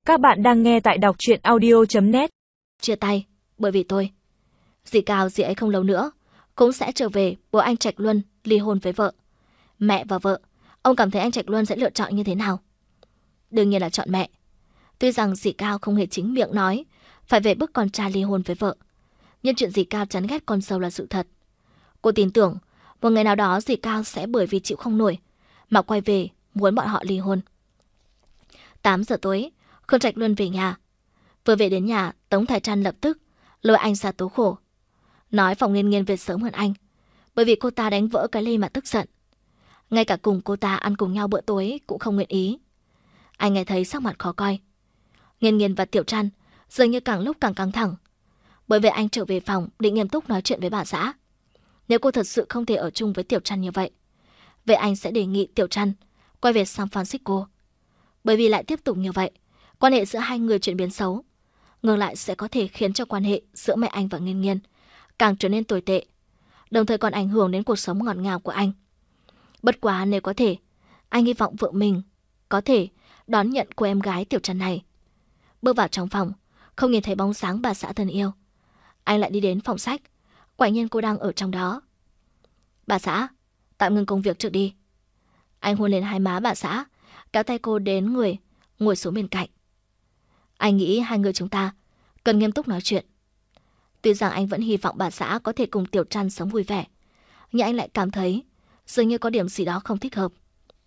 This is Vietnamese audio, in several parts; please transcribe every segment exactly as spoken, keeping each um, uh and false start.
Các bạn đang nghe tại đọc truyện audio chấm net. Chia tay, bởi vì tôi. Dì Cao dì ấy không lâu nữa cũng sẽ trở về bố anh Trạch Luân ly hôn với vợ. Mẹ và vợ, ông cảm thấy anh Trạch Luân sẽ lựa chọn như thế nào? Đương nhiên là chọn mẹ. Tuy rằng dì Cao không hề chính miệng nói phải về bức con trai ly hôn với vợ, nhưng chuyện dì Cao chán ghét con dâu là sự thật. Cô tin tưởng một ngày nào đó dì Cao sẽ bởi vì chịu không nổi mà quay về muốn bọn họ ly hôn. tám giờ tối, Khương Trạch Luân về nhà. Vừa về đến nhà, Tống Thái Trăn lập tức lôi anh ra tố khổ, nói Phòng Nghiên Nghiên về sớm hơn anh, bởi vì cô ta đánh vỡ cái ly mà tức giận. Ngay cả cùng cô ta ăn cùng nhau bữa tối cũng không nguyện ý. Anh nghe thấy sắc mặt khó coi. Nghiên Nghiên và Tiểu Trăn dường như càng lúc càng căng thẳng. Bởi vậy anh trở về phòng định nghiêm túc nói chuyện với bà xã. Nếu cô thật sự không thể ở chung với Tiểu Trăn như vậy, vậy anh sẽ đề nghị Tiểu Trăn quay về San Francisco. Bởi vì lại tiếp tục như vậy, quan hệ giữa hai người chuyển biến xấu, ngược lại sẽ có thể khiến cho quan hệ giữa mẹ anh và Nghiên Nghiên càng trở nên tồi tệ, đồng thời còn ảnh hưởng đến cuộc sống ngọt ngào của anh. Bất quá nếu có thể, anh hy vọng vợ mình có thể đón nhận cô em gái Tiểu Trăn này. Bước vào trong phòng, không nhìn thấy bóng dáng bà xã thân yêu. Anh lại đi đến phòng sách, quả nhiên cô đang ở trong đó. Bà xã, tạm ngừng công việc trước đi. Anh hôn lên hai má bà xã, kéo tay cô đến người, ngồi xuống bên cạnh. Anh nghĩ hai người chúng ta cần nghiêm túc nói chuyện. Tuy rằng anh vẫn hy vọng bà xã có thể cùng Tiểu Trăn sống vui vẻ, nhưng anh lại cảm thấy dường như có điểm gì đó không thích hợp.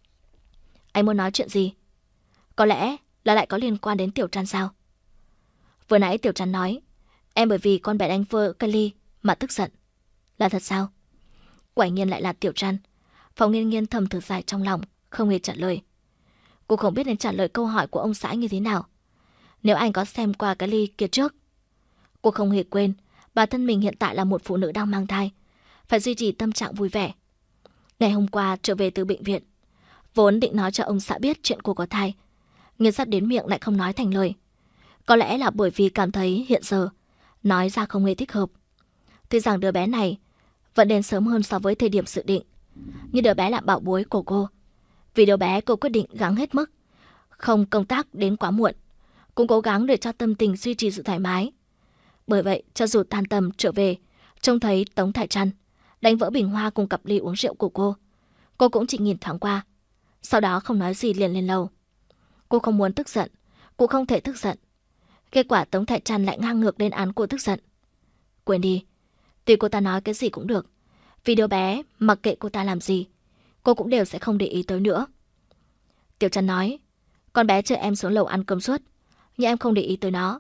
Anh muốn nói chuyện gì? Có lẽ là lại có liên quan đến Tiểu Trăn sao? Vừa nãy Tiểu Trăn nói em bởi vì con bé đánh vỡ Kelly mà tức giận. Là thật sao? Quả nhiên lại là Tiểu Trăn. Phòng Nghiên Nghiên thầm thở dài trong lòng, không hề trả lời. Cô không biết nên trả lời câu hỏi của ông xã như thế nào. Nếu anh có xem qua cái ly kia trước. Cô không hề quên bản thân mình hiện tại là một phụ nữ đang mang thai, phải duy trì tâm trạng vui vẻ. Ngày hôm qua trở về từ bệnh viện, vốn định nói cho ông xã biết chuyện cô có thai, nhưng sắp đến miệng lại không nói thành lời. Có lẽ là bởi vì cảm thấy hiện giờ nói ra không hề thích hợp. Tuy rằng đứa bé này vẫn đến sớm hơn so với thời điểm dự định, nhưng đứa bé là bảo bối của cô. Vì đứa bé, cô quyết định gắng hết mức, không công tác đến quá muộn, cũng cố gắng để cho tâm tình duy trì sự thoải mái. Bởi vậy, cho dù tan tầm trở về, trông thấy Tống Thái Trăn đánh vỡ bình hoa cùng cặp ly uống rượu của cô, cô cũng chỉ nhìn thoáng qua, sau đó không nói gì liền lên lầu. Cô không muốn tức giận, cũng không thể tức giận. Kết quả Tống Thái Trăn lại ngang ngược lên án cô tức giận. Quên đi, tuy cô ta nói cái gì cũng được, vì đứa bé mặc kệ cô ta làm gì, cô cũng đều sẽ không để ý tới nữa. Tiểu Trăn nói, con bé chờ em xuống lầu ăn cơm suốt, nhưng em không để ý tới nó.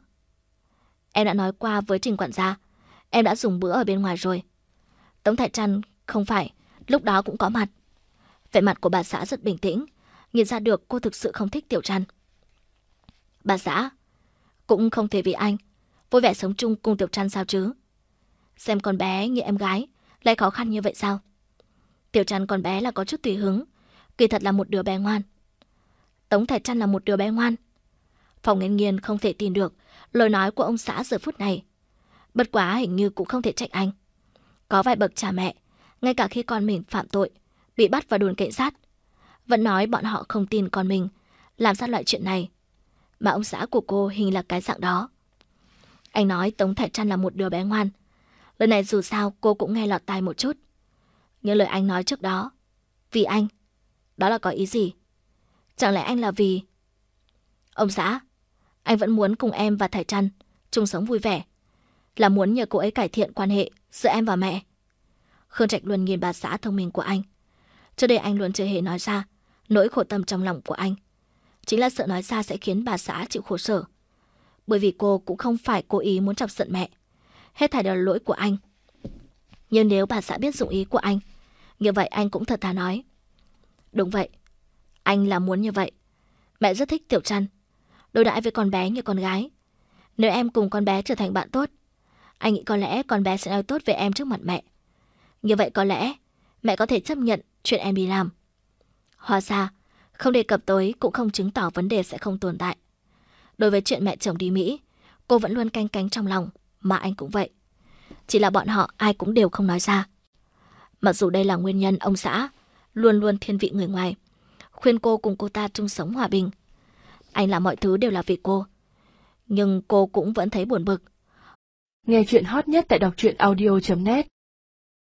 Em đã nói qua với Trình quản gia, em đã dùng bữa ở bên ngoài rồi. Tống Thái Trăn không phải lúc đó cũng có mặt. Vẻ mặt của bà xã rất bình tĩnh, nhìn ra được cô thực sự không thích Tiểu Trăn. Bà xã, cũng không thể vì anh vui vẻ sống chung cùng Tiểu Trăn sao chứ? Xem con bé như em gái lại khó khăn như vậy sao? Tiểu Trăn con bé là có chút tùy hứng, kỳ thật là một đứa bé ngoan. Tống Thái Trăn là một đứa bé ngoan. Phòng Nghiên Nghiên không thể tin được lời nói của ông xã giờ phút này. Bất quá hình như cũng không thể trách anh. Có vài bậc cha mẹ, ngay cả khi con mình phạm tội, bị bắt vào đồn cảnh sát, vẫn nói bọn họ không tin con mình làm ra loại chuyện này. Mà ông xã của cô hình là cái dạng đó. Anh nói Tống Thái Trăn là một đứa bé ngoan. Lời này dù sao cô cũng nghe lọt tai một chút. Nhưng lời anh nói trước đó, vì anh, đó là có ý gì? Chẳng lẽ anh là vì... Ông xã, anh vẫn muốn cùng em và Thái Trăn chung sống vui vẻ, là muốn nhờ cô ấy cải thiện quan hệ giữa em và mẹ. Khương Trạch Luân nhìn bà xã thông minh của anh. Trước đây anh luôn chưa hề nói ra nỗi khổ tâm trong lòng của anh, chính là sợ nói ra sẽ khiến bà xã chịu khổ sở. Bởi vì cô cũng không phải cố ý muốn chọc giận mẹ, hết thảy đều là lỗi của anh. Nhưng nếu bà xã biết dụng ý của anh, như vậy anh cũng thật thà nói. Đúng vậy, anh là muốn như vậy. Mẹ rất thích Tiểu Trăn, đối đãi với con bé như con gái. Nếu em cùng con bé trở thành bạn tốt, anh nghĩ có lẽ con bé sẽ nói tốt về em trước mặt mẹ. Như vậy có lẽ mẹ có thể chấp nhận chuyện em đi làm. Hóa ra, không đề cập tới cũng không chứng tỏ vấn đề sẽ không tồn tại. Đối với chuyện mẹ chồng đi Mỹ, cô vẫn luôn canh cánh trong lòng, mà anh cũng vậy. Chỉ là bọn họ ai cũng đều không nói ra. Mặc dù đây là nguyên nhân ông xã luôn luôn thiên vị người ngoài, khuyên cô cùng cô ta chung sống hòa bình. Anh làm mọi thứ đều là vì cô, nhưng cô cũng vẫn thấy buồn bực. Nghe chuyện hot nhất tại đọc truyện audio chấm net.